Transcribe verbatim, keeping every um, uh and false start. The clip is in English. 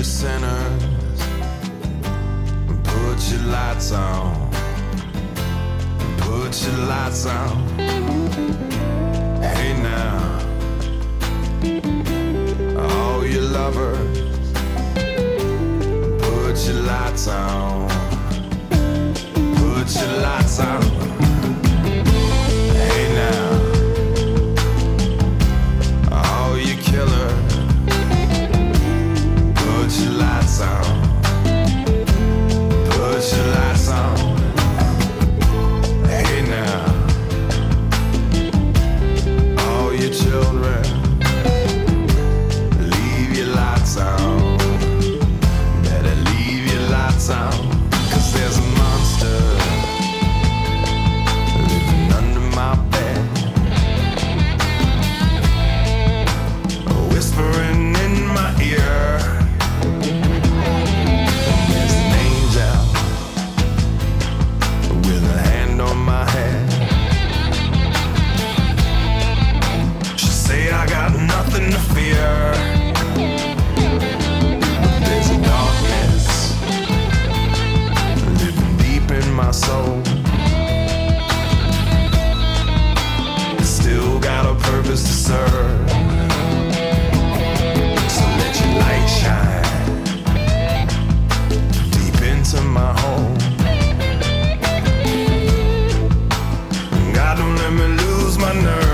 sinners, put your lights on, put your lights on. Hey now, all you lovers, put your lights on, put your lights on. Hey now, all you killers, put your lights on, put your lights on. Hey now, all your children, leave your lights on, better leave your lights on, 'cause there's a monster living under my bed, whispering in my ear. There's an angel with a hand on my head. She say I got nothing to fear. There's a darkness living deep in my soul. Still got a purpose to serve. So let your light shine deep into my home. God, don't let me lose my nerve.